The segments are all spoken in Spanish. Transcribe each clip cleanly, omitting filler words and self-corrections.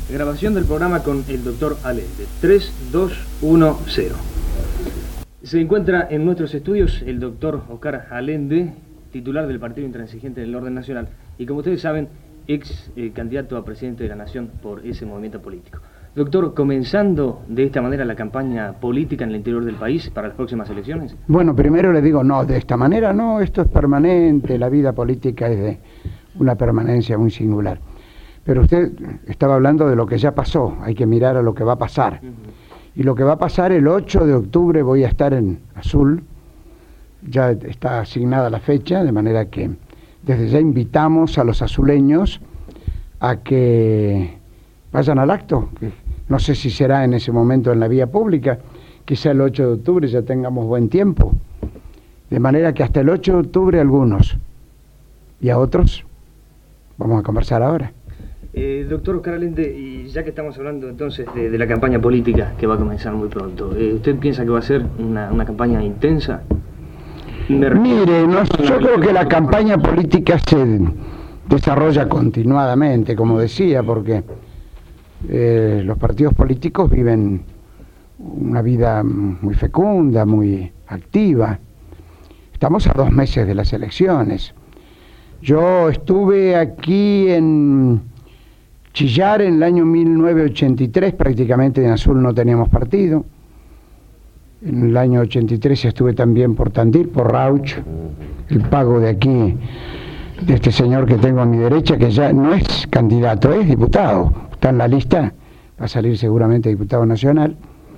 Grabación del programa con el doctor Allende. 3, 2, 1, 0. Se encuentra en nuestros estudios el doctor Oscar Allende, titular del Partido Intransigente del Orden Nacional, y como ustedes saben, ex candidato a presidente de la Nación por ese movimiento político. Doctor, comenzando de esta manera la campaña política en el interior del país para las próximas elecciones. Bueno, primero le digo, no, de esta manera no, esto es permanente, la vida política es de una permanencia muy singular. Pero usted estaba hablando de lo que ya pasó, hay que mirar a lo que va a pasar. Y lo que va a pasar el 8 de octubre voy a estar en Azul, ya está asignada la fecha, de manera que desde ya invitamos a los azuleños a que vayan al acto, que no sé si será en ese momento en la vía pública, quizá el 8 de octubre ya tengamos buen tiempo, de manera que hasta el 8 de octubre algunos, y a otros vamos a conversar ahora. Doctor Oscar Allende, y ya que estamos hablando entonces de la campaña política que va a comenzar muy pronto, ¿usted piensa que va a ser una campaña intensa? Mire, yo creo que la campaña política se desarrolla continuadamente, como decía, porque los partidos políticos viven una vida muy fecunda, muy activa. Estamos a 2 meses de las elecciones. Yo estuve aquí en Chillar en el año 1983, prácticamente en Azul no teníamos partido. En el año 83 estuve también por Tandil, por Rauch, el pago de aquí, de este señor que tengo a mi derecha, que ya no es candidato, es diputado, está en la lista, va a salir seguramente diputado nacional.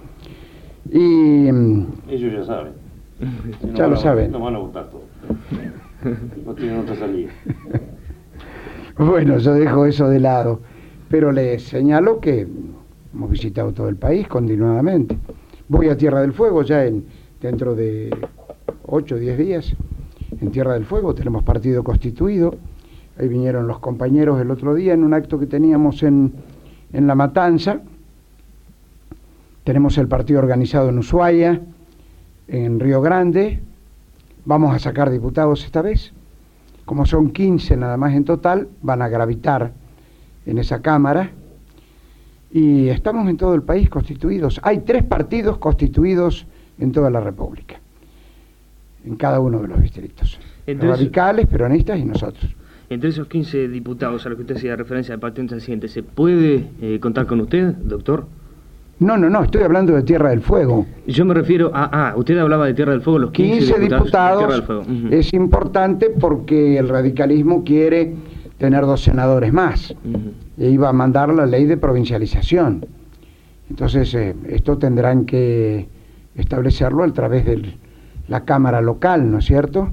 Y ellos ya saben. Si ya lo saben. No van a votar todos. No tienen otra salida. Bueno, yo dejo eso de lado, pero les señalo que hemos visitado todo el país continuadamente. Voy a Tierra del Fuego ya dentro de 8 o 10 días. En Tierra del Fuego tenemos partido constituido. Ahí vinieron los compañeros el otro día en un acto que teníamos en La Matanza. Tenemos el partido organizado en Ushuaia, en Río Grande. Vamos a sacar diputados esta vez. Como son 15 nada más en total, van a gravitar en esa Cámara. Y estamos en todo el país constituidos. Hay 3 partidos constituidos en toda la República, en cada uno de los distritos. Entonces, radicales, peronistas y nosotros. Entre esos 15 diputados a los que usted hacía referencia del Partido Intransigente, ¿se puede contar con usted, doctor? No, estoy hablando de Tierra del Fuego. Yo me refiero usted hablaba de Tierra del Fuego, los 15 diputados de Tierra del Fuego. Es importante porque el radicalismo quiere tener 2 senadores más. E iba a mandar la ley de provincialización. Entonces, esto tendrán que establecerlo a través de la Cámara local, ¿no es cierto?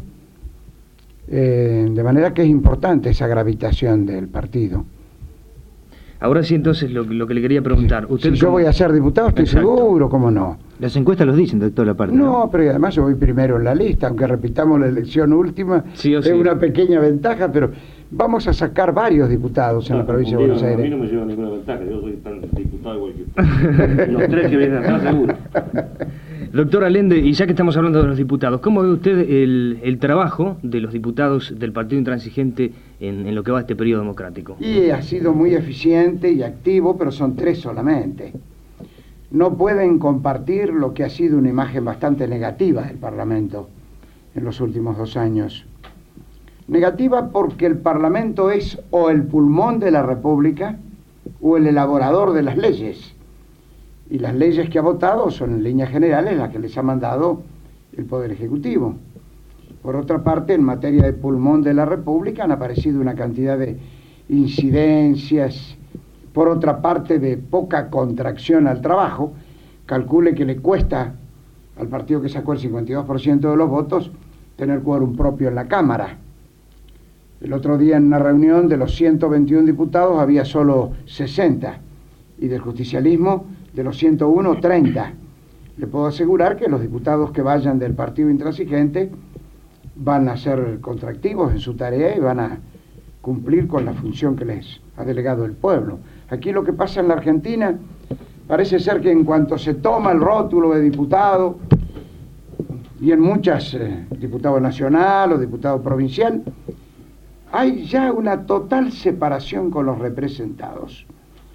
De manera que es importante esa gravitación del partido. Ahora sí, entonces, lo que le quería preguntar. ¿Usted si yo voy a ser diputado, estoy seguro, ¿cómo no? Las encuestas los dicen, doctor, aparte. No, pero además yo voy primero en la lista, aunque repitamos la elección última, sí es una pequeña ventaja, pero vamos a sacar varios diputados en la provincia de Buenos Aires. A mí no me lleva ninguna ventaja, yo soy tan diputado igual que los 3 que vienen atrás, seguro. Doctor Allende, y ya que estamos hablando de los diputados, ¿cómo ve usted el trabajo de los diputados del Partido Intransigente en lo que va a este periodo democrático? Y ha sido muy eficiente y activo, pero son 3 solamente. No pueden compartir lo que ha sido una imagen bastante negativa del Parlamento en los últimos 2 años. Negativa porque el Parlamento es o el pulmón de la República o el elaborador de las leyes. Y las leyes que ha votado son en líneas generales las que les ha mandado el Poder Ejecutivo. Por otra parte, en materia de pulmón de la República han aparecido una cantidad de incidencias, por otra parte de poca contracción al trabajo. Calcule que le cuesta al partido que sacó el 52% de los votos tener quórum propio en la Cámara. El otro día en una reunión de los 121 diputados había solo 60 y del justicialismo de los 101, 30. Le puedo asegurar que los diputados que vayan del Partido Intransigente van a ser contractivos en su tarea y van a cumplir con la función que les ha delegado el pueblo. Aquí lo que pasa en la Argentina parece ser que en cuanto se toma el rótulo de diputado, y en muchas, diputado nacional o diputado provincial, hay ya una total separación con los representados.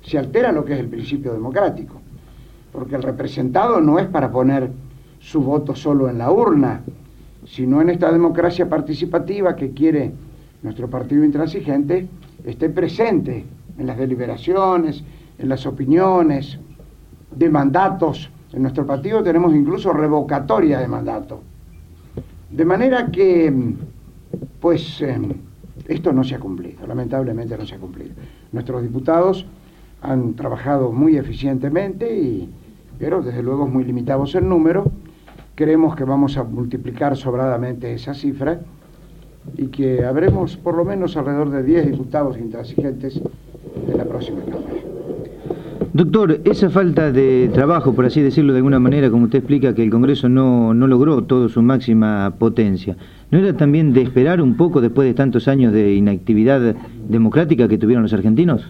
se altera lo que es el principio democrático, porque el representado no es para poner su voto solo en la urna, sino en esta democracia participativa que quiere nuestro partido intransigente, esté presente en las deliberaciones, en las opiniones, de mandatos. En nuestro partido tenemos incluso revocatoria de mandato. De manera que, pues, esto no se ha cumplido, lamentablemente no se ha cumplido. Nuestros diputados han trabajado muy eficientemente, pero desde luego muy limitados en número. Creemos que vamos a multiplicar sobradamente esa cifra y que habremos por lo menos alrededor de 10 diputados intransigentes en la próxima Cámara. Doctor, esa falta de trabajo, por así decirlo de alguna manera, como usted explica que el Congreso no logró toda su máxima potencia, ¿no era también de esperar un poco después de tantos años de inactividad democrática que tuvieron los argentinos?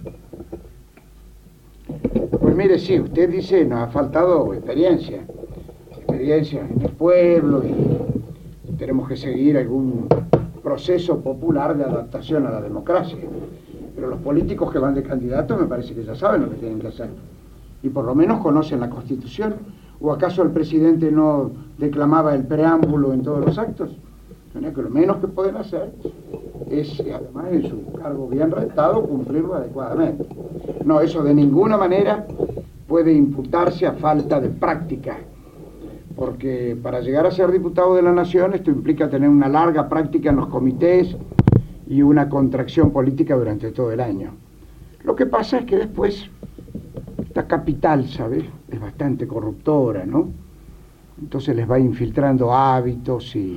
Pues mire, sí, usted dice nos ha faltado experiencia en el pueblo y tenemos que seguir algún proceso popular de adaptación a la democracia. Pero los políticos que van de candidatos me parece que ya saben lo que tienen que hacer. Y por lo menos conocen la Constitución. ¿O acaso el presidente no declamaba el preámbulo en todos los actos? Que lo menos que pueden hacer es, además en su cargo bien rentado, cumplirlo adecuadamente. No, eso de ninguna manera puede imputarse a falta de práctica. Porque para llegar a ser diputado de la Nación esto implica tener una larga práctica en los comités y una contracción política durante todo el año. Lo que pasa es que después esta capital, ¿sabes?, es bastante corruptora, ¿no? Entonces les va infiltrando hábitos y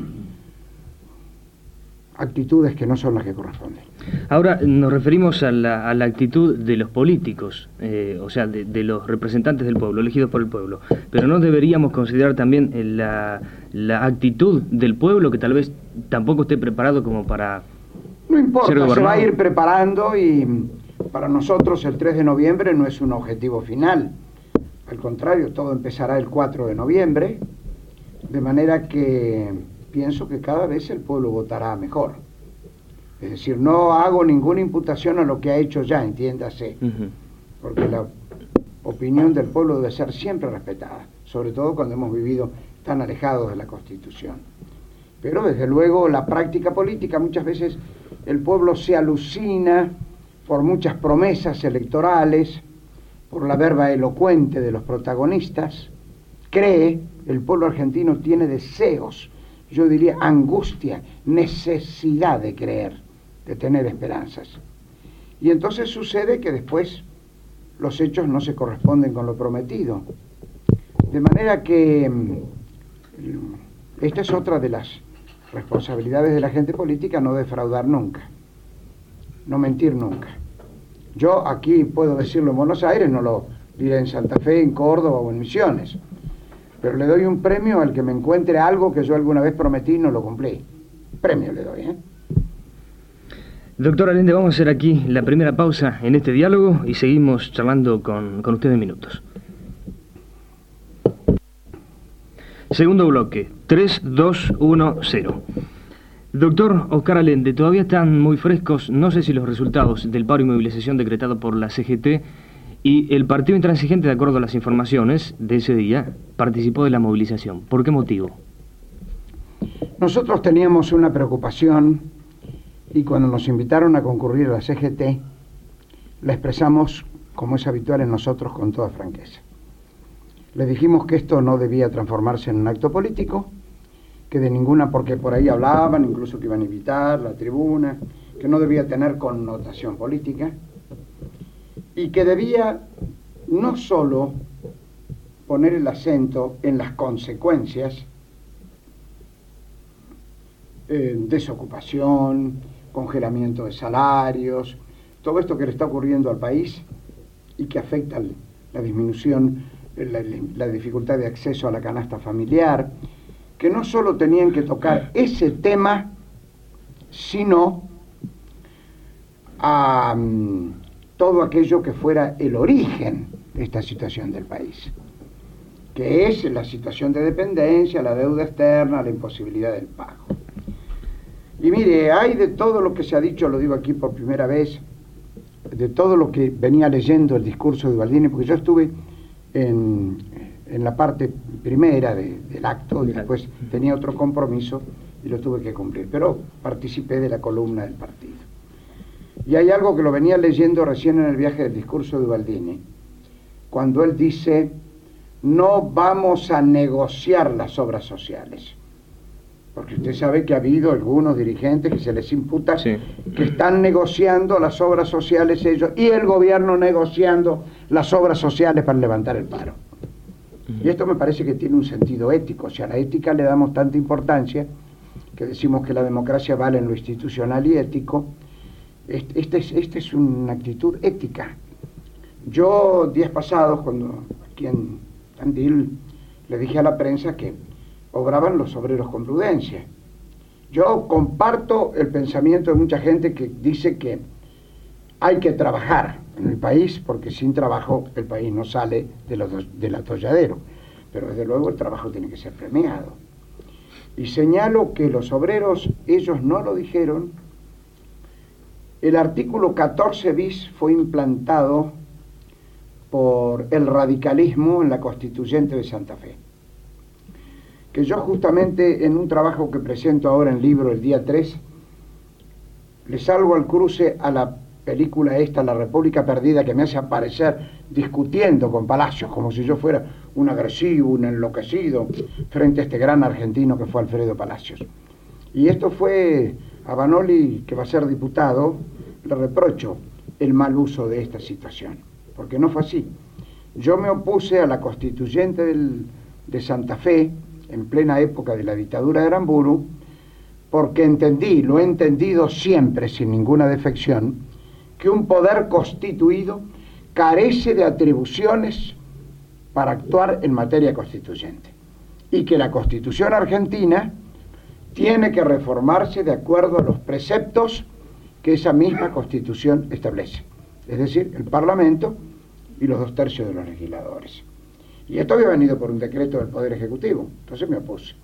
actitudes que no son las que corresponden. Ahora nos referimos a la actitud de los políticos, o sea, de los representantes del pueblo, elegidos por el pueblo. Pero ¿no deberíamos considerar también la actitud del pueblo, que tal vez tampoco esté preparado como para... No importa, se va a ir preparando y para nosotros el 3 de noviembre no es un objetivo final. Al contrario, todo empezará el 4 de noviembre, de manera que pienso que cada vez el pueblo votará mejor. Es decir, no hago ninguna imputación a lo que ha hecho ya, entiéndase, porque la opinión del pueblo debe ser siempre respetada, sobre todo cuando hemos vivido tan alejados de la Constitución. Pero desde luego la práctica política, muchas veces el pueblo se alucina por muchas promesas electorales, por la verba elocuente de los protagonistas, cree, el pueblo argentino tiene deseos, yo diría angustia, necesidad de creer, de tener esperanzas. Y entonces sucede que después los hechos no se corresponden con lo prometido. De manera que esta es otra de las responsabilidades de la gente política, no defraudar nunca, no mentir nunca. Yo aquí puedo decirlo en Buenos Aires, no lo diré en Santa Fe, en Córdoba o en Misiones, pero le doy un premio al que me encuentre algo que yo alguna vez prometí y no lo cumplí. Premio le doy, ¿eh? Doctor Allende, vamos a hacer aquí la primera pausa en este diálogo y seguimos charlando con usted en minutos. Segundo bloque, 3, 2, 1, 0. Doctor Oscar Allende, todavía están muy frescos, no sé si los resultados del paro y movilización decretado por la CGT, y el Partido Intransigente, de acuerdo a las informaciones de ese día, participó de la movilización. ¿Por qué motivo? Nosotros teníamos una preocupación y cuando nos invitaron a concurrir a la CGT, la expresamos, como es habitual en nosotros, con toda franqueza. Le dijimos que esto no debía transformarse en un acto político, que de ninguna, porque por ahí hablaban, incluso que iban a invitar la tribuna, que no debía tener connotación política, y que debía no solo poner el acento en las consecuencias, desocupación, congelamiento de salarios, todo esto que le está ocurriendo al país y que afecta la disminución, la dificultad de acceso a la canasta familiar, que no solo tenían que tocar ese tema, sino a todo aquello que fuera el origen de esta situación del país, que es la situación de dependencia, la deuda externa, la imposibilidad del pago. Y mire, hay de todo lo que se ha dicho, lo digo aquí por primera vez, de todo lo que venía leyendo el discurso de Ubaldini, porque yo estuve en la parte primera del acto y después tenía otro compromiso y lo tuve que cumplir, pero participé de la columna del partido. Y hay algo que lo venía leyendo recién en el viaje del discurso de Ubaldini, cuando él dice: no vamos a negociar las obras sociales. Porque usted sabe que ha habido algunos dirigentes que se les imputa que están negociando las obras sociales ellos y el gobierno negociando las obras sociales para levantar el paro. Y esto me parece que tiene un sentido ético. O sea, a la ética le damos tanta importancia que decimos que la democracia vale en lo institucional y ético. Esta es una actitud ética. Yo, días pasados, cuando aquí en Tandil, le dije a la prensa que obraban los obreros con prudencia. Yo comparto el pensamiento de mucha gente que dice que hay que trabajar en el país, porque sin trabajo el país no sale del atolladero. Pero desde luego el trabajo tiene que ser premiado. Y señalo que los obreros, ellos no lo dijeron. El artículo 14 bis fue implantado por el radicalismo en la Constituyente de Santa Fe. Que yo justamente en un trabajo que presento ahora en libro el día 3, le salgo al cruce a la película esta, La República Perdida, que me hace aparecer discutiendo con Palacios, como si yo fuera un agresivo, un enloquecido, frente a este gran argentino que fue Alfredo Palacios. Y esto fue a Vanoli, que va a ser diputado, le reprocho el mal uso de esta situación, porque no fue así. Yo me opuse a la Constituyente de Santa Fe, en plena época de la dictadura de Aramburu, porque entendí, lo he entendido siempre sin ninguna defección, que un poder constituido carece de atribuciones para actuar en materia constituyente, y que la Constitución argentina tiene que reformarse de acuerdo a los preceptos que esa misma Constitución establece, es decir, el Parlamento y los 2/3 de los legisladores. Y esto había venido por un decreto del Poder Ejecutivo, entonces me opuse.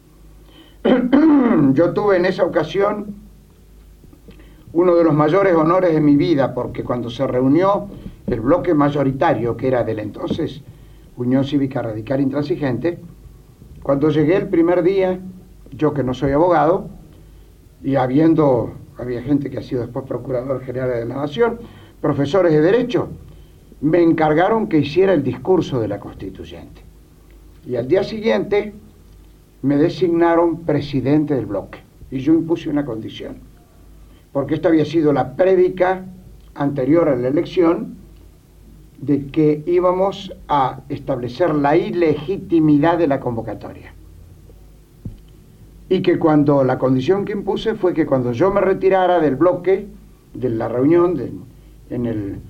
Yo tuve en esa ocasión uno de los mayores honores de mi vida, porque cuando se reunió el bloque mayoritario, que era del entonces Unión Cívica Radical Intransigente, cuando llegué el primer día, yo que no soy abogado, y había gente que ha sido después Procurador General de la Nación, profesores de Derecho, me encargaron que hiciera el discurso de la Constituyente. Y al día siguiente me designaron presidente del bloque. Y yo impuse una condición, porque esta había sido la prédica anterior a la elección, de que íbamos a establecer la ilegitimidad de la convocatoria. Y que cuando la condición que impuse fue que cuando yo me retirara del bloque, de la reunión en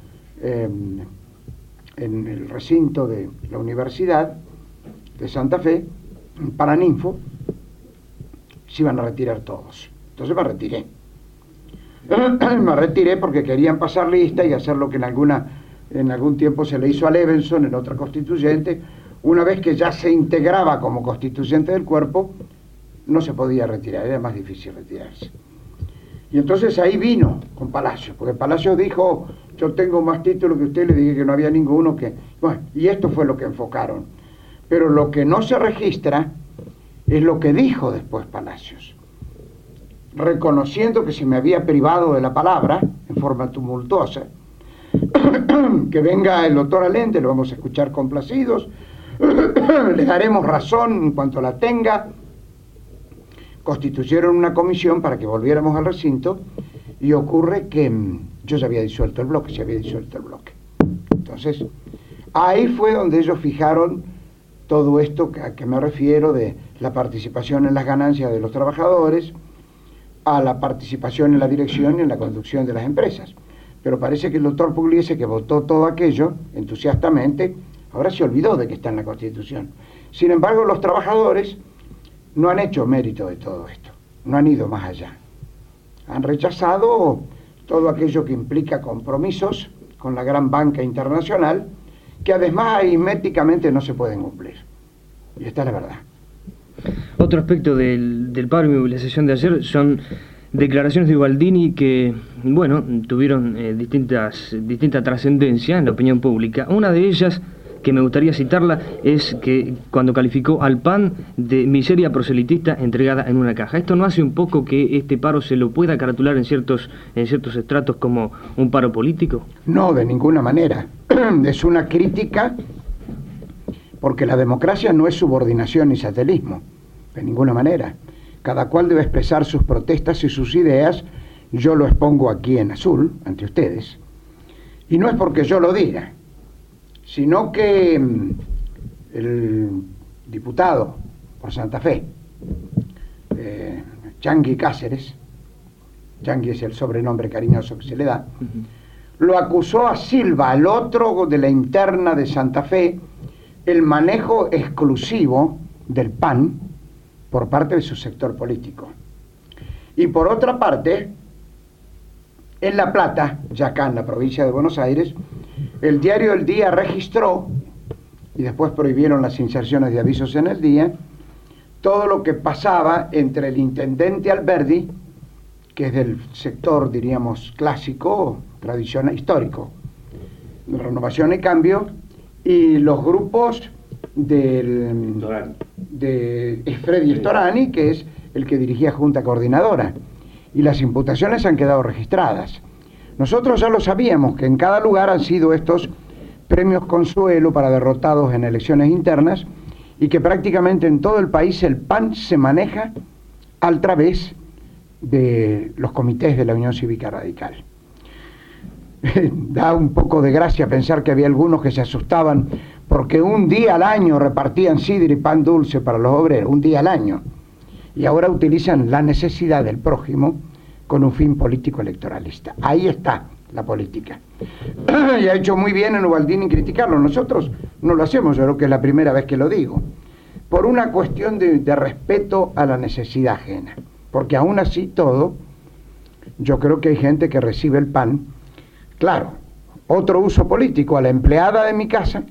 el recinto de la Universidad de Santa Fe, en Paraninfo, se iban a retirar todos. Entonces me retiré. Me retiré porque querían pasar lista y hacer lo que en algún tiempo se le hizo a Levenson en otra constituyente. Una vez que ya se integraba como constituyente del cuerpo, no se podía retirar, era más difícil retirarse. Y entonces ahí vino con Palacios, porque Palacios dijo: yo tengo más títulos que usted, le dije que no había ninguno que... Bueno, y esto fue lo que enfocaron. Pero lo que no se registra es lo que dijo después Palacios, reconociendo que se me había privado de la palabra en forma tumultuosa. Que venga el doctor Allende, lo vamos a escuchar complacidos, le daremos razón en cuanto la tenga. Constituyeron una comisión para que volviéramos al recinto y ocurre que yo ya había disuelto el bloque, Entonces, ahí fue donde ellos fijaron todo esto a que me refiero, de la participación en las ganancias de los trabajadores, a la participación en la dirección y en la conducción de las empresas. Pero parece que el doctor Pugliese, que votó todo aquello entusiastamente, ahora se olvidó de que está en la Constitución. Sin embargo, los trabajadores no han hecho mérito de todo esto, no han ido más allá. Han rechazado todo aquello que implica compromisos con la gran banca internacional, que además aritméticamente no se pueden cumplir. Y esta es la verdad. Otro aspecto del paro y movilización de ayer son declaraciones de Ubaldini que, bueno, tuvieron distinta trascendencia en la opinión pública. Una de ellas, que me gustaría citarla, es que cuando calificó al PAN de miseria proselitista entregada en una caja. ¿Esto no hace un poco que este paro se lo pueda caratular en ciertos estratos como un paro político? No, de ninguna manera. Es una crítica, porque la democracia no es subordinación ni satelismo, de ninguna manera. Cada cual debe expresar sus protestas y sus ideas. Yo lo expongo aquí en azul, ante ustedes. Y no es porque yo lo diga, sino que el diputado por Santa Fe, Changi Cáceres, Changi es el sobrenombre cariñoso que se le da, lo acusó a Silva, al otro de la interna de Santa Fe, el manejo exclusivo del PAN por parte de su sector político. Y por otra parte, en La Plata, ya acá en la provincia de Buenos Aires, el diario El Día registró, y después prohibieron las inserciones de avisos en El Día, todo lo que pasaba entre el intendente Alberdi, que es del sector, diríamos, clásico, tradicional, histórico, de Renovación y Cambio, y los grupos de Freddy Storani, que es el que dirigía Junta Coordinadora, y las imputaciones han quedado registradas. Nosotros ya lo sabíamos, que en cada lugar han sido estos premios consuelo para derrotados en elecciones internas, y que prácticamente en todo el país el PAN se maneja a través de los comités de la Unión Cívica Radical. Da un poco de gracia pensar que había algunos que se asustaban porque un día al año repartían sidra y pan dulce para los obreros, un día al año, y ahora utilizan la necesidad del prójimo con un fin político electoralista. Ahí está la política. Y ha hecho muy bien en Ubaldini criticarlo. Nosotros no lo hacemos, yo creo que es la primera vez que lo digo, por una cuestión de respeto a la necesidad ajena, porque aún así todo, yo creo que hay gente que recibe el pan. Claro, otro uso político: a la empleada de mi casa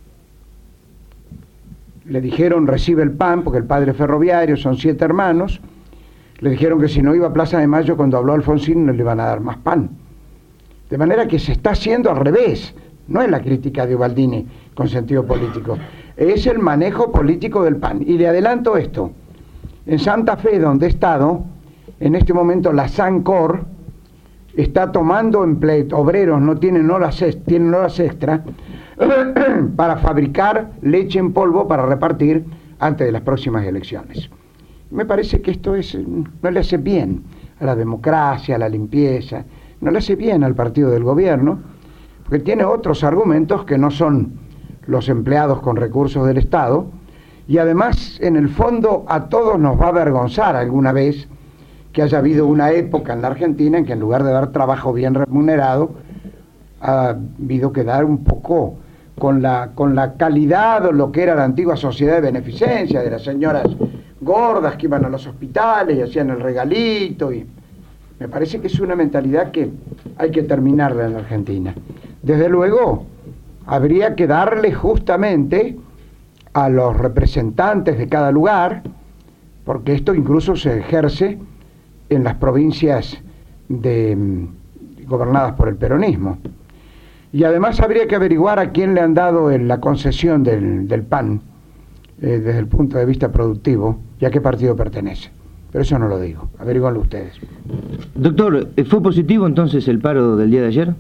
le dijeron recibe el pan, porque el padre es ferroviario, son 7 hermanos, le dijeron que si no iba a Plaza de Mayo cuando habló Alfonsín no le iban a dar más pan. De manera que se está haciendo al revés. No es la crítica de Ubaldini con sentido político, es el manejo político del PAN. Y le adelanto esto: en Santa Fe, donde he estado, en este momento la Sancor está tomando obreros, no tienen horas, tienen horas extra para fabricar leche en polvo para repartir antes de las próximas elecciones. Me parece que esto no le hace bien a la democracia, a la limpieza, no le hace bien al partido del gobierno, porque tiene otros argumentos que no son los empleados con recursos del Estado, y además, en el fondo, a todos nos va a avergonzar alguna vez que haya habido una época en la Argentina en que en lugar de dar trabajo bien remunerado, ha habido que dar un poco con la calidad o lo que era la antigua sociedad de beneficencia, de las señoras gordas que iban a los hospitales y hacían el regalito, y me parece que es una mentalidad que hay que terminarla en la Argentina. Desde luego, habría que darle justamente a los representantes de cada lugar, porque esto incluso se ejerce en las provincias gobernadas por el peronismo. Y además habría que averiguar a quién le han dado la concesión del PAN desde el punto de vista productivo y a qué partido pertenece. Pero eso no lo digo, averiguanlo ustedes. Doctor, ¿fue positivo entonces el paro del día de ayer?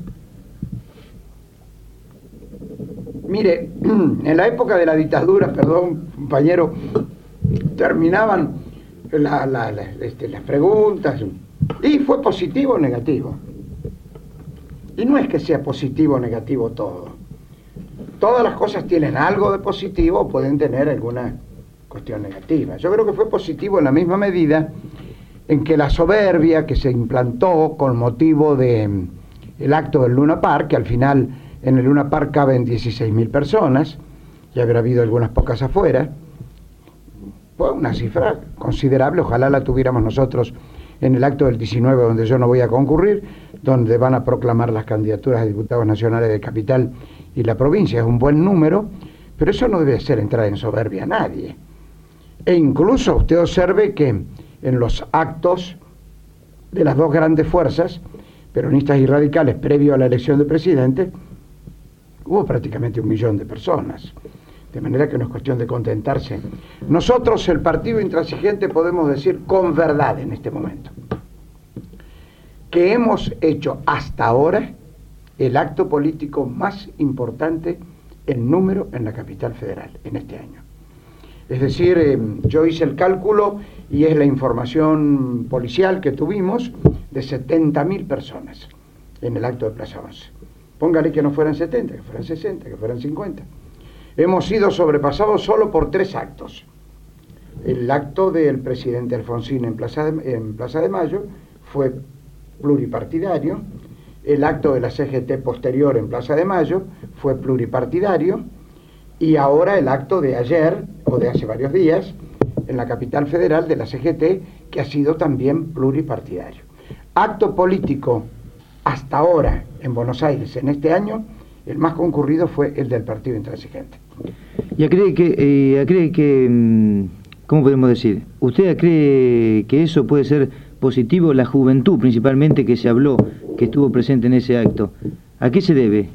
Mire, en la época de la dictadura, perdón, compañero, terminaban las preguntas, y fue positivo o negativo. Y no es que sea positivo o negativo todo. Todas las cosas tienen algo de positivo o pueden tener alguna cuestión negativa. Yo creo que fue positivo en la misma medida en que la soberbia que se implantó con motivo del acto del Luna Park, que al final en el Luna Park caben 16.000 personas, y habrá habido algunas pocas afuera, fue una cifra considerable. Ojalá la tuviéramos nosotros en el acto del 19, donde yo no voy a concurrir, donde van a proclamar las candidaturas de diputados nacionales de Capital y la provincia. Es un buen número, pero eso no debe ser entrar en soberbia a nadie. E incluso usted observe que en los actos de las dos grandes fuerzas, peronistas y radicales, previo a la elección de presidente, hubo prácticamente 1 millón de personas. De manera que no es cuestión de contentarse. Nosotros, el Partido Intransigente, podemos decir con verdad en este momento que hemos hecho hasta ahora el acto político más importante en número en la capital federal en este año. Es decir, yo hice el cálculo y es la información policial que tuvimos de 70.000 personas en el acto de Plaza 11. Póngale que no fueran 70, que fueran 60, que fueran 50. Hemos sido sobrepasados solo por 3 actos. El acto del presidente Alfonsín en Plaza de Mayo fue pluripartidario. El acto de la CGT posterior en Plaza de Mayo fue pluripartidario. Y ahora el acto de ayer, o de hace varios días, en la capital federal de la CGT, que ha sido también pluripartidario. Acto político hasta ahora en Buenos Aires en este año, el más concurrido fue el del Partido Intransigente. ¿Y cree que, cómo podemos decir? ¿Usted cree que eso puede ser positivo? La juventud principalmente que se habló, que estuvo presente en ese acto, ¿a qué se debe?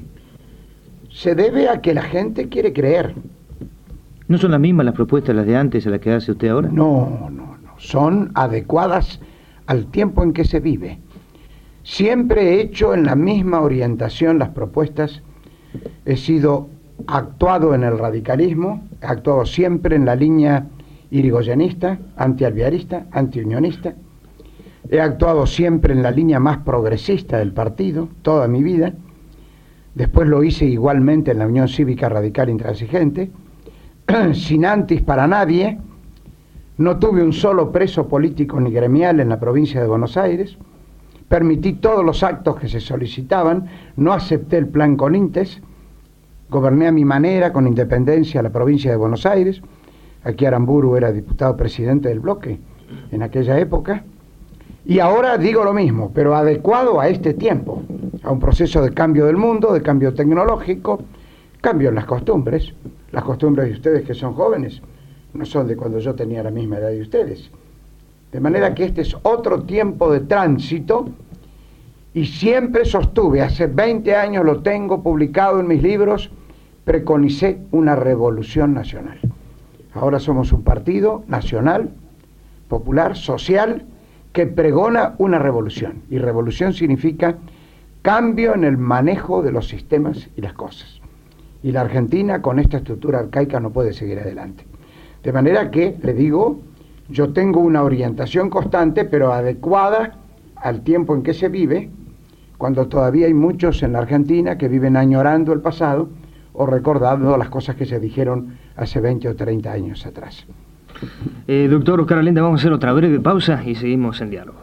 Se debe a que la gente quiere creer. ¿No son las mismas las propuestas, las de antes, a las que hace usted ahora? No. Son adecuadas al tiempo en que se vive. Siempre he hecho en la misma orientación las propuestas. He sido actuado en el radicalismo, he actuado siempre en la línea irigoyenista, antialvearista, antiunionista. He actuado siempre en la línea más progresista del partido, toda mi vida. Después lo hice igualmente en la Unión Cívica Radical Intransigente, sin antis para nadie. No tuve un solo preso político ni gremial en la provincia de Buenos Aires. Permití todos los actos que se solicitaban, no acepté el plan Conintes, goberné a mi manera, con independencia, la provincia de Buenos Aires. Aquí Aramburu era diputado presidente del bloque en aquella época. Y ahora digo lo mismo, pero adecuado a este tiempo, a un proceso de cambio del mundo, de cambio tecnológico, cambio en las costumbres. Las costumbres de ustedes que son jóvenes no son de cuando yo tenía la misma edad de ustedes. De manera que este es otro tiempo de tránsito y siempre sostuve, hace 20 años lo tengo publicado en mis libros, preconicé una revolución nacional. Ahora somos un partido nacional, popular, social, que pregona una revolución. Y revolución significa cambio en el manejo de los sistemas y las cosas. Y la Argentina con esta estructura arcaica no puede seguir adelante. De manera que, le digo, yo tengo una orientación constante, pero adecuada al tiempo en que se vive, cuando todavía hay muchos en la Argentina que viven añorando el pasado o recordando las cosas que se dijeron hace 20 o 30 años atrás. Doctor Oscar Allende, vamos a hacer otra breve pausa y seguimos en diálogo.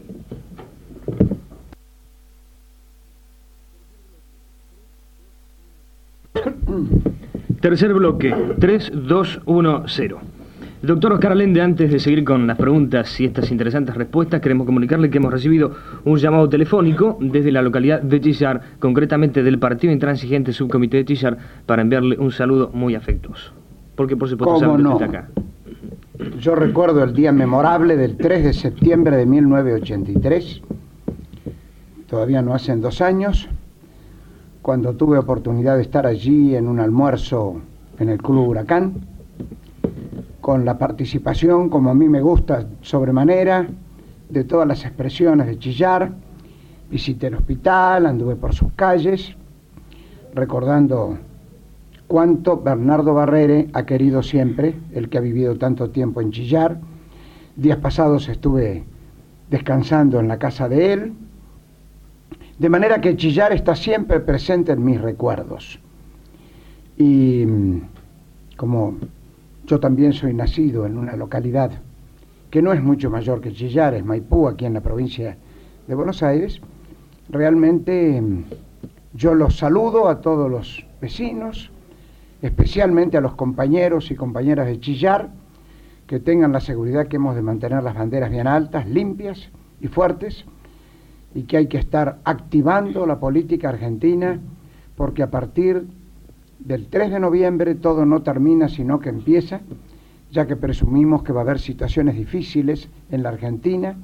Tercer bloque, 3, 2, 1, 0. Doctor Oscar Allende, antes de seguir con las preguntas y estas interesantes respuestas, queremos comunicarle que hemos recibido un llamado telefónico desde la localidad de Chillar, concretamente del Partido Intransigente Subcomité de Chillar, para enviarle un saludo muy afectuoso. Porque por supuesto saben que está acá. Yo recuerdo el día memorable del 3 de septiembre de 1983, todavía no hacen 2 años, cuando tuve oportunidad de estar allí en un almuerzo en el Club Huracán, con la participación, como a mí me gusta, sobremanera, de todas las expresiones de Chillar. Visité el hospital, anduve por sus calles, recordando cuánto Bernardo Barrere ha querido siempre, el que ha vivido tanto tiempo en Chillar. Días pasados estuve descansando en la casa de él, de manera que Chillar está siempre presente en mis recuerdos. Y como yo también soy nacido en una localidad que no es mucho mayor que Chillar, es Maipú, aquí en la provincia de Buenos Aires, realmente yo los saludo a todos los vecinos, especialmente a los compañeros y compañeras de Chillar, que tengan la seguridad que hemos de mantener las banderas bien altas, limpias y fuertes, y que hay que estar activando la política argentina, porque a partir del 3 de noviembre todo no termina, sino que empieza, ya que presumimos que va a haber situaciones difíciles en la Argentina,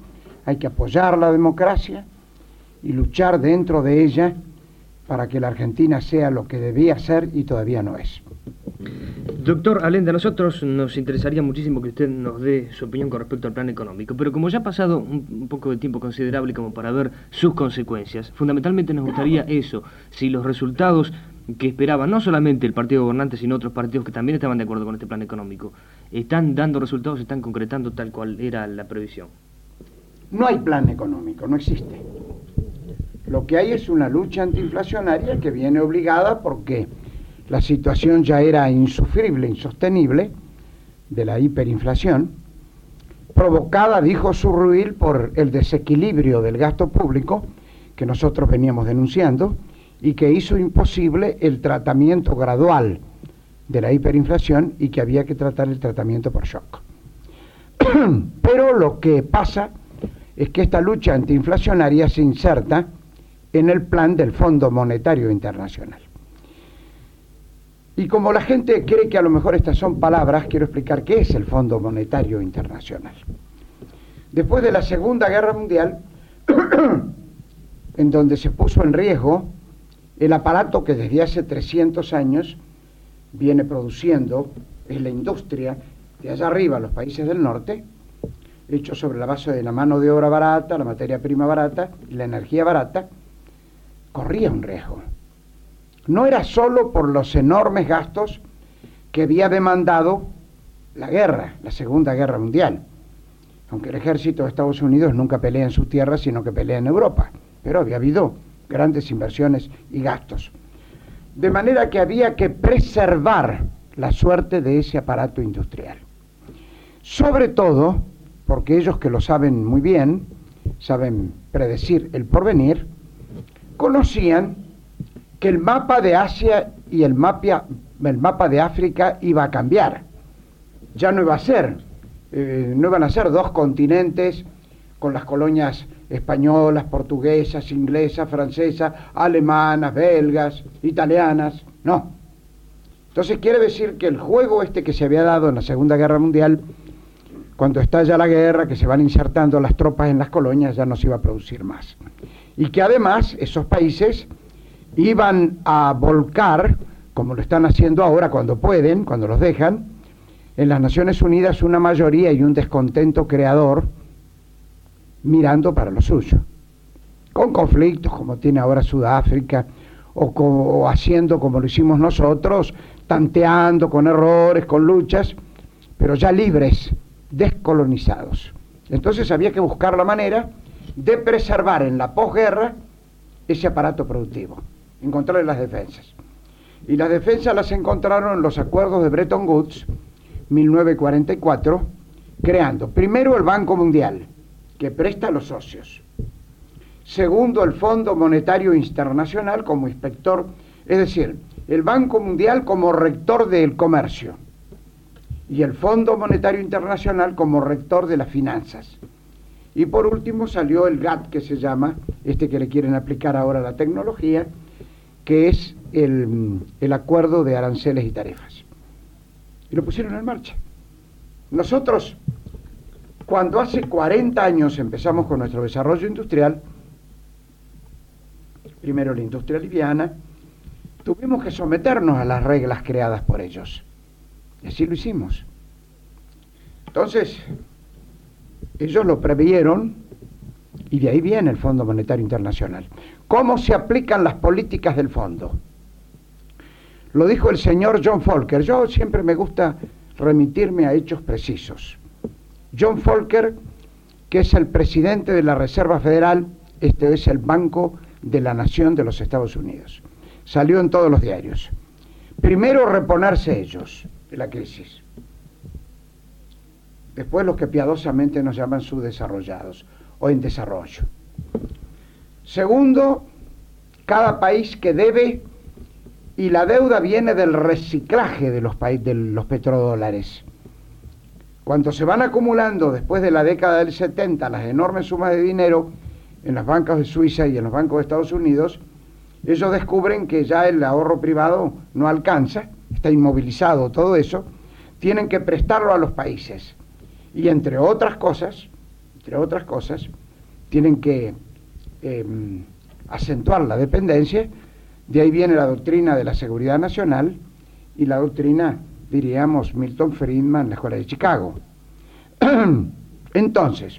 hay que apoyar la democracia y luchar dentro de ella para que la Argentina sea lo que debía ser y todavía no es. Doctor Allende, a nosotros nos interesaría muchísimo que usted nos dé su opinión con respecto al plan económico, pero como ya ha pasado un poco de tiempo considerable como para ver sus consecuencias, fundamentalmente nos gustaría eso, si los resultados que esperaba no solamente el partido gobernante, sino otros partidos que también estaban de acuerdo con este plan económico, están dando resultados, están concretando tal cual era la previsión. No hay plan económico, no existe. Lo que hay es una lucha antiinflacionaria que viene obligada porque la situación ya era insufrible, insostenible, de la hiperinflación, provocada, dijo Surruil, por el desequilibrio del gasto público que nosotros veníamos denunciando y que hizo imposible el tratamiento gradual de la hiperinflación y que había que tratar el tratamiento por shock. Pero lo que pasa es que esta lucha antiinflacionaria se inserta en el plan del Fondo Monetario Internacional. Y como la gente cree que a lo mejor estas son palabras, quiero explicar qué es el Fondo Monetario Internacional. Después de la Segunda Guerra Mundial, en donde se puso en riesgo el aparato que desde hace 300 años viene produciendo, es la industria de allá arriba, los países del norte, hecho sobre la base de la mano de obra barata, la materia prima barata y la energía barata, corría un riesgo. No era solo por los enormes gastos que había demandado la guerra, la Segunda Guerra Mundial, aunque el ejército de Estados Unidos nunca pelea en su tierra, sino que pelea en Europa, pero había habido grandes inversiones y gastos. De manera que había que preservar la suerte de ese aparato industrial. Sobre todo, porque ellos que lo saben muy bien, saben predecir el porvenir, conocían que el mapa de Asia y el mapa de África iba a cambiar. Ya no iba a ser, no iban a ser dos continentes con las colonias españolas, portuguesas, inglesas, francesas, alemanas, belgas, italianas, no. Entonces quiere decir que el juego este que se había dado en la Segunda Guerra Mundial, cuando estalla la guerra, que se van insertando las tropas en las colonias, ya no se iba a producir más. Y que además esos países iban a volcar, como lo están haciendo ahora cuando pueden, cuando los dejan, en las Naciones Unidas una mayoría y un descontento creador mirando para lo suyo, con conflictos como tiene ahora Sudáfrica, o haciendo como lo hicimos nosotros, tanteando con errores, con luchas, pero ya libres, descolonizados. Entonces había que buscar la manera de preservar en la posguerra ese aparato productivo, encontrarle las defensas. Y las defensas las encontraron en los acuerdos de Bretton Woods, 1944, creando primero el Banco Mundial, que presta a los socios. Segundo, el Fondo Monetario Internacional como inspector, es decir, el Banco Mundial como rector del comercio y el Fondo Monetario Internacional como rector de las finanzas. Y por último salió el GATT, que se llama, este que le quieren aplicar ahora a la tecnología, que es el acuerdo de aranceles y tarifas. Y lo pusieron en marcha. Nosotros, cuando hace 40 años empezamos con nuestro desarrollo industrial, primero la industria liviana, tuvimos que someternos a las reglas creadas por ellos. Y así lo hicimos. Entonces, ellos lo previeron y de ahí viene el Fondo Monetario Internacional. ¿Cómo se aplican las políticas del fondo? Lo dijo el señor John Volcker. Yo siempre me gusta remitirme a hechos precisos. John Volcker, que es el presidente de la Reserva Federal, este es el Banco de la Nación de los Estados Unidos. Salió en todos los diarios. Primero, reponerse ellos de la crisis. Después los que piadosamente nos llaman subdesarrollados o en desarrollo. Segundo, cada país que debe, y la deuda viene del reciclaje de los petrodólares. Cuando se van acumulando después de la década del 70 las enormes sumas de dinero en los bancos de Suiza y en los bancos de Estados Unidos, ellos descubren que ya el ahorro privado no alcanza, está inmovilizado todo eso, tienen que prestarlo a los países. Y entre otras cosas, tienen que acentuar la dependencia. De ahí viene la doctrina de la seguridad nacional y la doctrina, diríamos, Milton Friedman, la Escuela de Chicago. Entonces,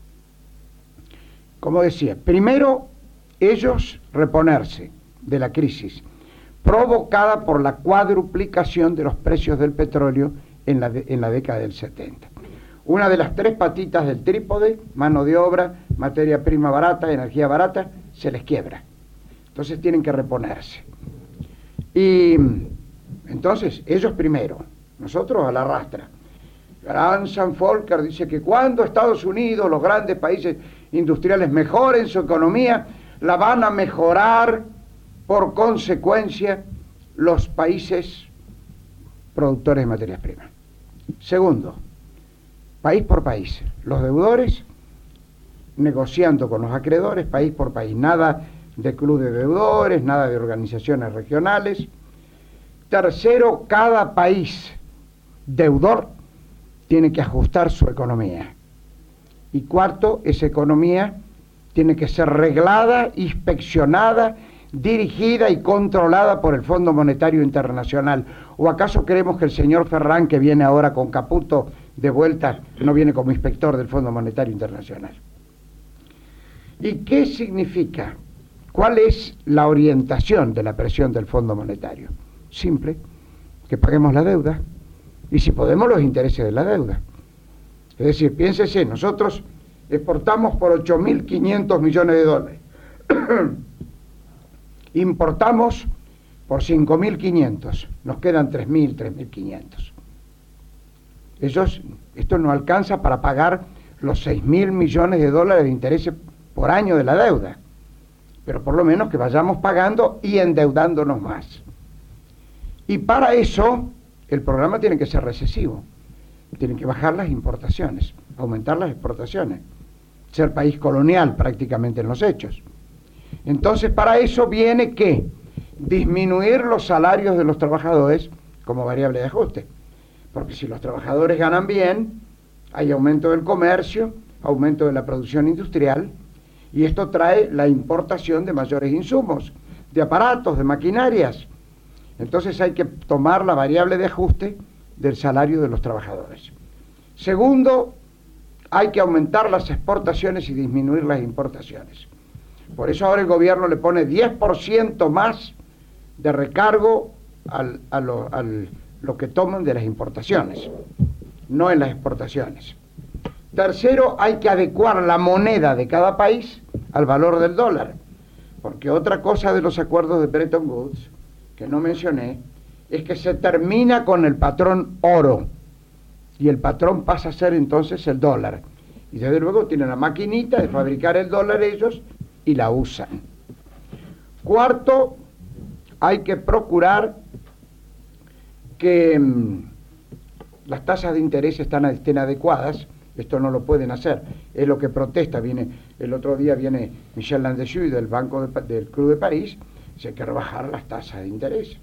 como decía, primero ellos reponerse de la crisis provocada por la cuadruplicación de los precios del petróleo en la década del 70. Una de las tres patitas del trípode, mano de obra, materia prima barata, energía barata, se les quiebra. Entonces tienen que reponerse. Y entonces, ellos primero, nosotros a la rastra. Gran Sam Volcker dice que cuando Estados Unidos, los grandes países industriales, mejoren su economía, la van a mejorar por consecuencia los países productores de materias primas. Segundo, país por país, los deudores negociando con los acreedores, país por país, nada de club de deudores, nada de organizaciones regionales. Tercero, cada país deudor tiene que ajustar su economía. Y cuarto, esa economía tiene que ser reglada, inspeccionada, dirigida y controlada por el Fondo Monetario Internacional. ¿O acaso creemos que el señor Ferrán, que viene ahora con Caputo de vuelta, no viene como inspector del Fondo Monetario Internacional? ¿Y qué significa? ¿Cuál es la orientación de la presión del Fondo Monetario? Simple, que paguemos la deuda y, si podemos, los intereses de la deuda. Es decir, piénsese, nosotros exportamos por 8.500 millones de dólares. Importamos por 5.500, nos quedan 3.000, 3.500. Esto no alcanza para pagar los 6.000 millones de dólares de intereses por año de la deuda, pero por lo menos que vayamos pagando y endeudándonos más. Y para eso el programa tiene que ser recesivo, tienen que bajar las importaciones, aumentar las exportaciones, ser país colonial prácticamente en los hechos. Entonces, para eso viene que disminuir los salarios de los trabajadores como variable de ajuste, porque si los trabajadores ganan bien, hay aumento del comercio, aumento de la producción industrial, y esto trae la importación de mayores insumos, de aparatos, de maquinarias. Entonces hay que tomar la variable de ajuste del salario de los trabajadores. Segundo, hay que aumentar las exportaciones y disminuir las importaciones. Por eso ahora el gobierno le pone 10% más de recargo a lo que toman de las importaciones, no en las exportaciones. Tercero, hay que adecuar la moneda de cada país al valor del dólar, porque otra cosa de los acuerdos de Bretton Woods, que no mencioné, es que se termina con el patrón oro, y el patrón pasa a ser entonces el dólar. Y desde luego tienen la maquinita de fabricar el dólar ellos, y la usan. Cuarto, hay que procurar que las tasas de interés estén adecuadas. Esto no lo pueden hacer, es lo que protesta. El otro día viene Michel Landescu del del Club de París, dice hay que rebajar las tasas de interés.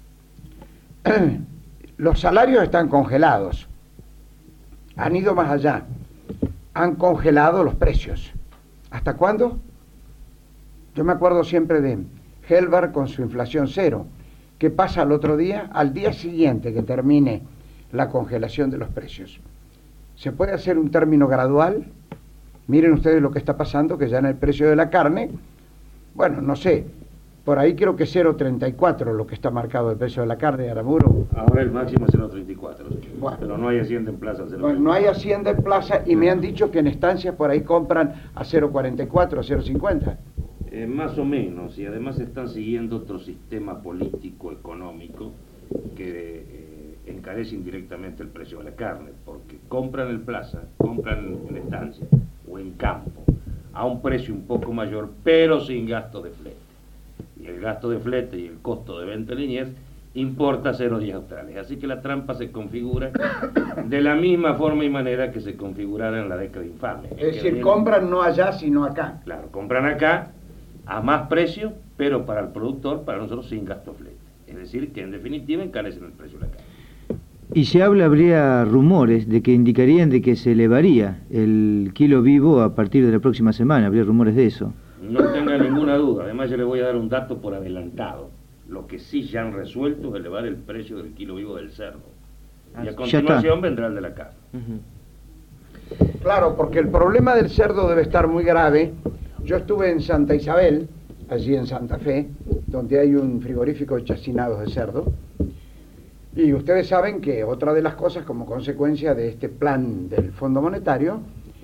Los salarios están congelados, han ido más allá, han congelado los precios. ¿Hasta cuándo? Yo me acuerdo siempre de Helber con su inflación cero. ¿Qué pasa al otro día? Al día siguiente que termine la congelación de los precios. ¿Se puede hacer un término gradual? Miren ustedes lo que está pasando, que ya en el precio de la carne, bueno, no sé, por ahí creo que 0,34 lo que está marcado el precio de la carne, Aramuro. Ahora el máximo es 0,34, bueno, pero no hay Hacienda en plaza. No hay Hacienda en plaza y me han dicho que en estancias por ahí compran a 0,44, a 0,50. Más o menos, y además están siguiendo otro sistema político, económico, que encarece indirectamente el precio de la carne, porque compran en plaza, compran en estancia o en campo, a un precio un poco mayor, pero sin gasto de flete. Y el gasto de flete y el costo de venta en Liniers importa 0,10 australes. Así que la trampa se configura de la misma forma y manera que se configurara en la década infame. Es decir, compran no allá, sino acá. Claro, compran acá a más precio, pero para el productor, para nosotros sin gasto de flete. Es decir, que en definitiva encarecen el precio de la carne. Y se habría rumores de que indicarían de que se elevaría el kilo vivo a partir de la próxima semana, habría rumores de eso. No tenga ninguna duda, además yo le voy a dar un dato por adelantado. Lo que sí ya han resuelto es elevar el precio del kilo vivo del cerdo. Y a continuación vendrá el de la carne. Claro, porque el problema del cerdo debe estar muy grave. Yo estuve en Santa Isabel, allí en Santa Fe, donde hay un frigorífico de chacinados de cerdo. Y ustedes saben que otra de las cosas, como consecuencia de este plan del Fondo Monetario,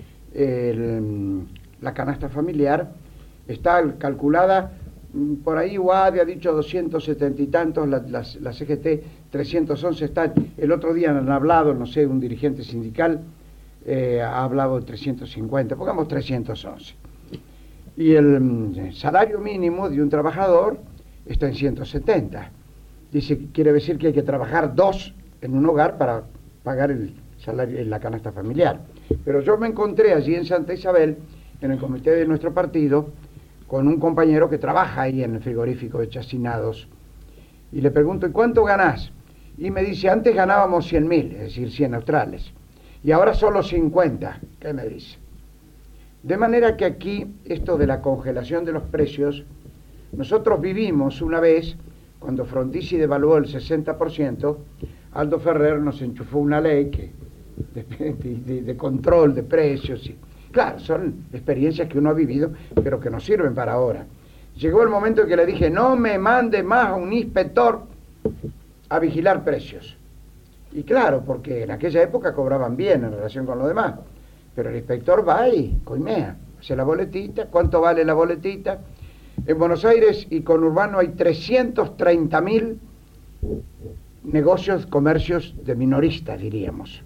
la canasta familiar está calculada, por ahí UADE ha dicho 270 y tantos, la CGT 311 está, el otro día han hablado, no sé, un dirigente sindical ha hablado de 350, pongamos 311. Y el salario mínimo de un trabajador está en 170. Dice, quiere decir que hay que trabajar 2 en un hogar para pagar el salario en la canasta familiar. Pero yo me encontré allí en Santa Isabel, en el comité de nuestro partido, con un compañero que trabaja ahí en el frigorífico de chacinados. Y le pregunto, ¿y cuánto ganás? Y me dice, antes ganábamos 100.000, es decir, 100 australes. Y ahora solo 50. ¿Qué me dice? De manera que aquí, esto de la congelación de los precios, nosotros vivimos una vez, cuando Frondizi devaluó el 60%, Aldo Ferrer nos enchufó una ley de control de precios. Y, claro, son experiencias que uno ha vivido, pero que nos sirven para ahora. Llegó el momento en que le dije, no me mande más a un inspector a vigilar precios. Y claro, porque en aquella época cobraban bien en relación con lo demás. Pero el inspector va y coimea, hace la boletita, ¿cuánto vale la boletita? En Buenos Aires y conurbano hay 330.000 negocios, comercios de minoristas, diríamos.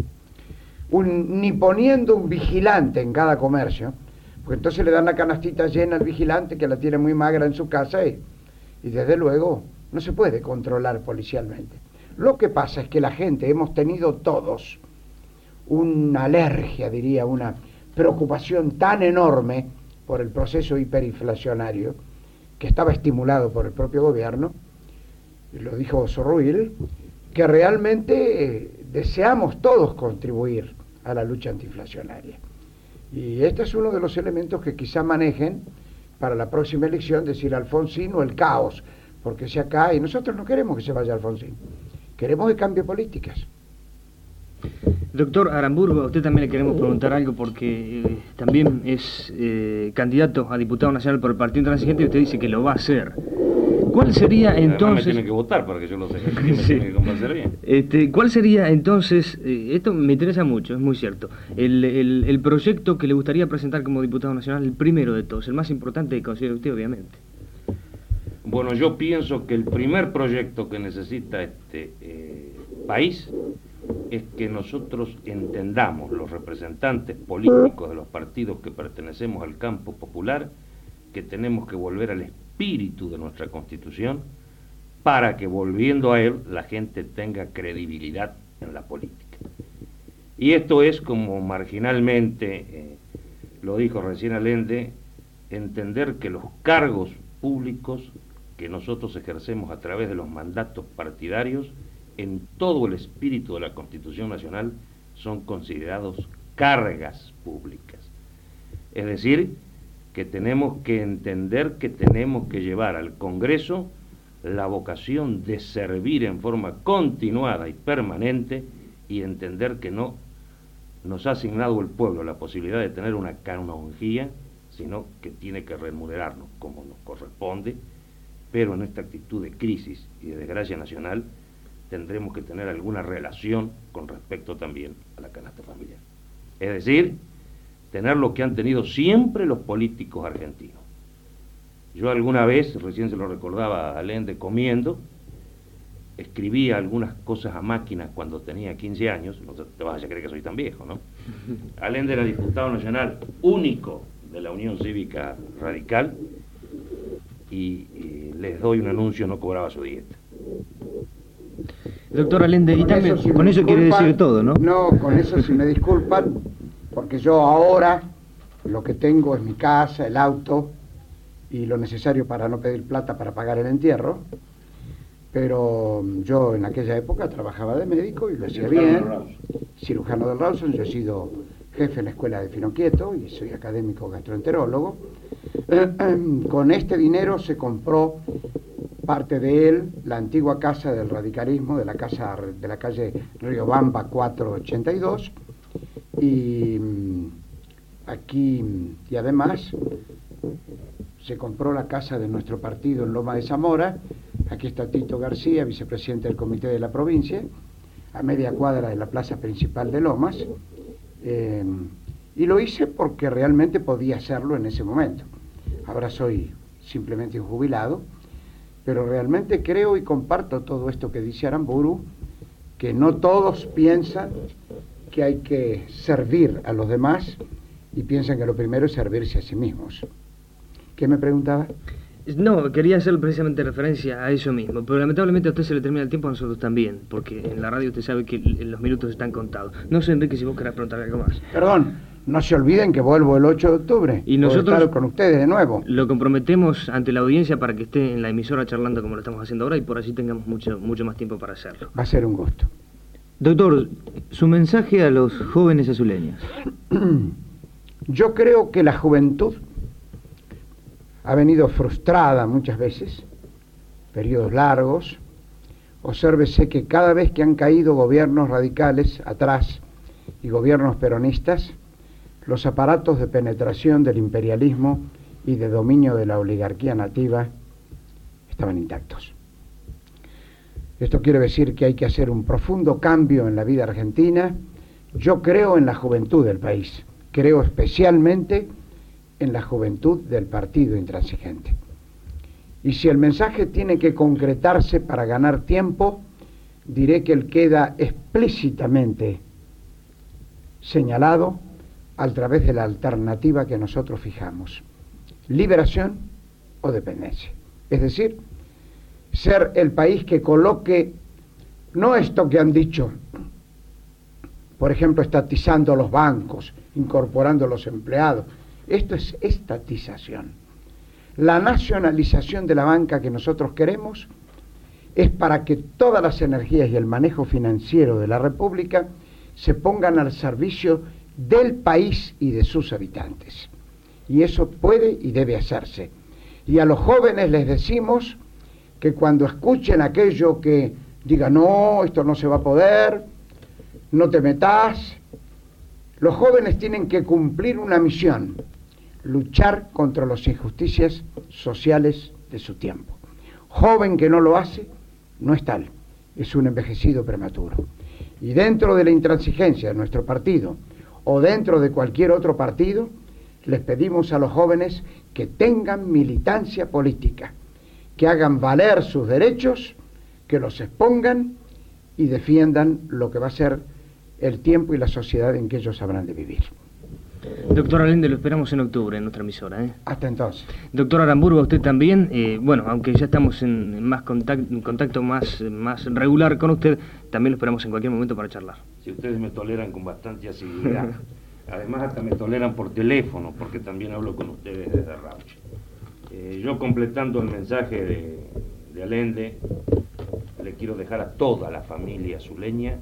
Ni poniendo un vigilante en cada comercio, porque entonces le dan la canastita llena al vigilante que la tiene muy magra en su casa y desde luego no se puede controlar policialmente. Lo que pasa es que la gente, hemos tenido todos una alergia, diría, una preocupación tan enorme por el proceso hiperinflacionario que estaba estimulado por el propio gobierno, y lo dijo Sorruil, que realmente deseamos todos contribuir a la lucha antiinflacionaria. Y este es uno de los elementos que quizá manejen para la próxima elección, decir Alfonsín o el caos, porque si acá, y nosotros no queremos que se vaya Alfonsín, queremos el cambio de políticas. Doctor Aramburgo, a usted también le queremos preguntar algo porque también es candidato a diputado nacional por el Partido Intransigente y usted dice que lo va a hacer. ¿Cuál sería entonces... me tiene que votar para que yo lo sé. Me Sí. tiene que convencer bien. ¿Cuál sería entonces, esto me interesa mucho, es muy cierto, el proyecto que le gustaría presentar como diputado nacional, el primero de todos, el más importante que considera usted, obviamente? Bueno, yo pienso que el primer proyecto que necesita este país es que nosotros entendamos, los representantes políticos de los partidos que pertenecemos al campo popular, que tenemos que volver al espíritu de nuestra Constitución para que, volviendo a él, la gente tenga credibilidad en la política. Y esto es, como marginalmente lo dijo recién Allende, entender que los cargos públicos que nosotros ejercemos a través de los mandatos partidarios, en todo el espíritu de la Constitución Nacional, son considerados cargas públicas. Es decir, que tenemos que entender que tenemos que llevar al Congreso la vocación de servir en forma continuada y permanente, y entender que no nos ha asignado el pueblo la posibilidad de tener una canonjía, sino que tiene que remunerarnos como nos corresponde, pero en esta actitud de crisis y de desgracia nacional tendremos que tener alguna relación con respecto también a la canasta familiar. Es decir, tener lo que han tenido siempre los políticos argentinos. Yo alguna vez, recién se lo recordaba a Allende comiendo, escribía algunas cosas a máquinas cuando tenía 15 años, no te vas a creer que soy tan viejo, ¿no? Allende era diputado nacional único de la Unión Cívica Radical y les doy un anuncio, no cobraba su dieta. Doctor Allende, y también... Con eso quiere decir todo, ¿no? No, con eso si me disculpan, porque yo ahora lo que tengo es mi casa, el auto y lo necesario para no pedir plata para pagar el entierro. pero yo en aquella época trabajaba de médico y lo hacía bien, cirujano del Rawson. Yo he sido jefe en la escuela de Finoquieto y soy académico gastroenterólogo. Con este dinero se compró parte de él la antigua casa del radicalismo, de la calle Riobamba 482, y aquí, y además se compró la casa de nuestro partido en Loma de Zamora. Aquí está Tito García, vicepresidente del comité de la provincia, a media cuadra de la plaza principal de Lomas, y lo hice porque realmente podía hacerlo en ese momento. Ahora soy simplemente un jubilado, pero realmente creo y comparto todo esto que dice Aramburu, que no todos piensan que hay que servir a los demás y piensan que lo primero es servirse a sí mismos. ¿Qué me preguntaba? No, quería hacer precisamente referencia a eso mismo, pero lamentablemente a usted se le termina el tiempo, a nosotros también, porque en la radio usted sabe que los minutos están contados. No sé, Enrique, si vos querés preguntar algo más. Perdón, no se olviden que vuelvo el 8 de octubre. Y nosotros estar con ustedes de nuevo. Lo comprometemos ante la audiencia para que esté en la emisora charlando como lo estamos haciendo ahora y por así tengamos mucho más tiempo para hacerlo. Va a ser un gusto. Doctor, su mensaje a los jóvenes azuleños. Yo creo que la juventud ha venido frustrada muchas veces, periodos largos. Obsérvese que cada vez que han caído gobiernos radicales atrás y gobiernos peronistas, los aparatos de penetración del imperialismo y de dominio de la oligarquía nativa estaban intactos. Esto quiere decir que hay que hacer un profundo cambio en la vida argentina. Yo creo en la juventud del país, creo especialmente en la juventud del Partido Intransigente. Y si el mensaje tiene que concretarse para ganar tiempo, diré que él queda explícitamente señalado a través de la alternativa que nosotros fijamos: liberación o dependencia. Es decir, ser el país que coloque, no esto que han dicho, por ejemplo, estatizando los bancos, incorporando los empleados. Esto es estatización. La nacionalización de la banca que nosotros queremos es para que todas las energías y el manejo financiero de la República se pongan al servicio del país y de sus habitantes. Y eso puede y debe hacerse. Y a los jóvenes les decimos que cuando escuchen aquello que diga, no, esto no se va a poder, no te metas, los jóvenes tienen que cumplir una misión: luchar contra las injusticias sociales de su tiempo. Joven que no lo hace, no es tal, es un envejecido prematuro. Y dentro de la intransigencia de nuestro partido, o dentro de cualquier otro partido, les pedimos a los jóvenes que tengan militancia política, que hagan valer sus derechos, que los expongan y defiendan lo que va a ser el tiempo y la sociedad en que ellos habrán de vivir. Doctor Allende, lo esperamos en octubre en nuestra emisora, ¿eh? Hasta entonces. Doctor Aramburu, a usted también. Bueno, aunque ya estamos en contacto más regular con usted, también lo esperamos en cualquier momento para charlar. Si ustedes me toleran con bastante asiduidad. Además, hasta me toleran por teléfono, porque también hablo con ustedes desde Rauch. Yo, completando el mensaje de Allende, le quiero dejar a toda la familia azuleña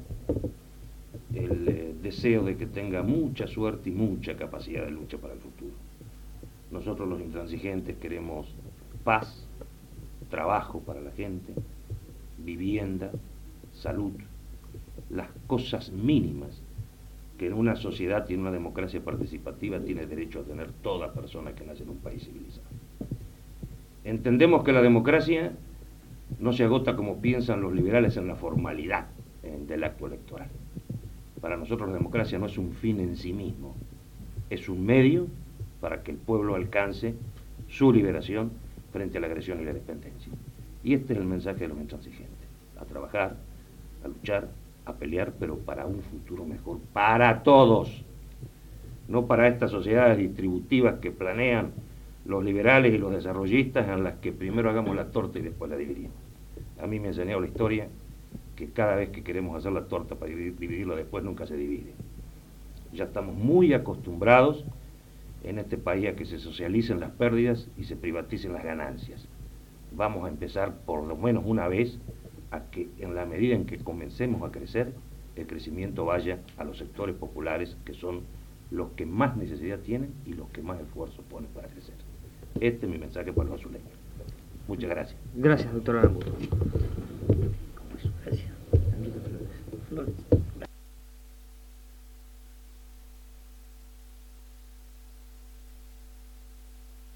el deseo de que tenga mucha suerte y mucha capacidad de lucha para el futuro. Nosotros los intransigentes queremos paz, trabajo para la gente, vivienda, salud, las cosas mínimas que en una sociedad y en una democracia participativa tiene derecho a tener toda persona que nace en un país civilizado. Entendemos que la democracia no se agota, como piensan los liberales, en la formalidad del acto electoral. Para nosotros la democracia no es un fin en sí mismo, es un medio para que el pueblo alcance su liberación frente a la agresión y la dependencia. Y este es el mensaje de los intransigentes: a trabajar, a luchar, a pelear, pero para un futuro mejor, para todos, no para estas sociedades distributivas que planean los liberales y los desarrollistas, en las que primero hagamos la torta y después la dividimos. A mí me ha enseñado la historia que cada vez que queremos hacer la torta para dividirla después, nunca se divide. Ya estamos muy acostumbrados en este país a que se socialicen las pérdidas y se privaticen las ganancias. Vamos a empezar por lo menos una vez a que en la medida en que comencemos a crecer, el crecimiento vaya a los sectores populares, que son los que más necesidad tienen y los que más esfuerzo ponen para crecer. Este es mi mensaje para los azuleños. Muchas gracias. Gracias, doctor Arangulo. Gracias. Flores.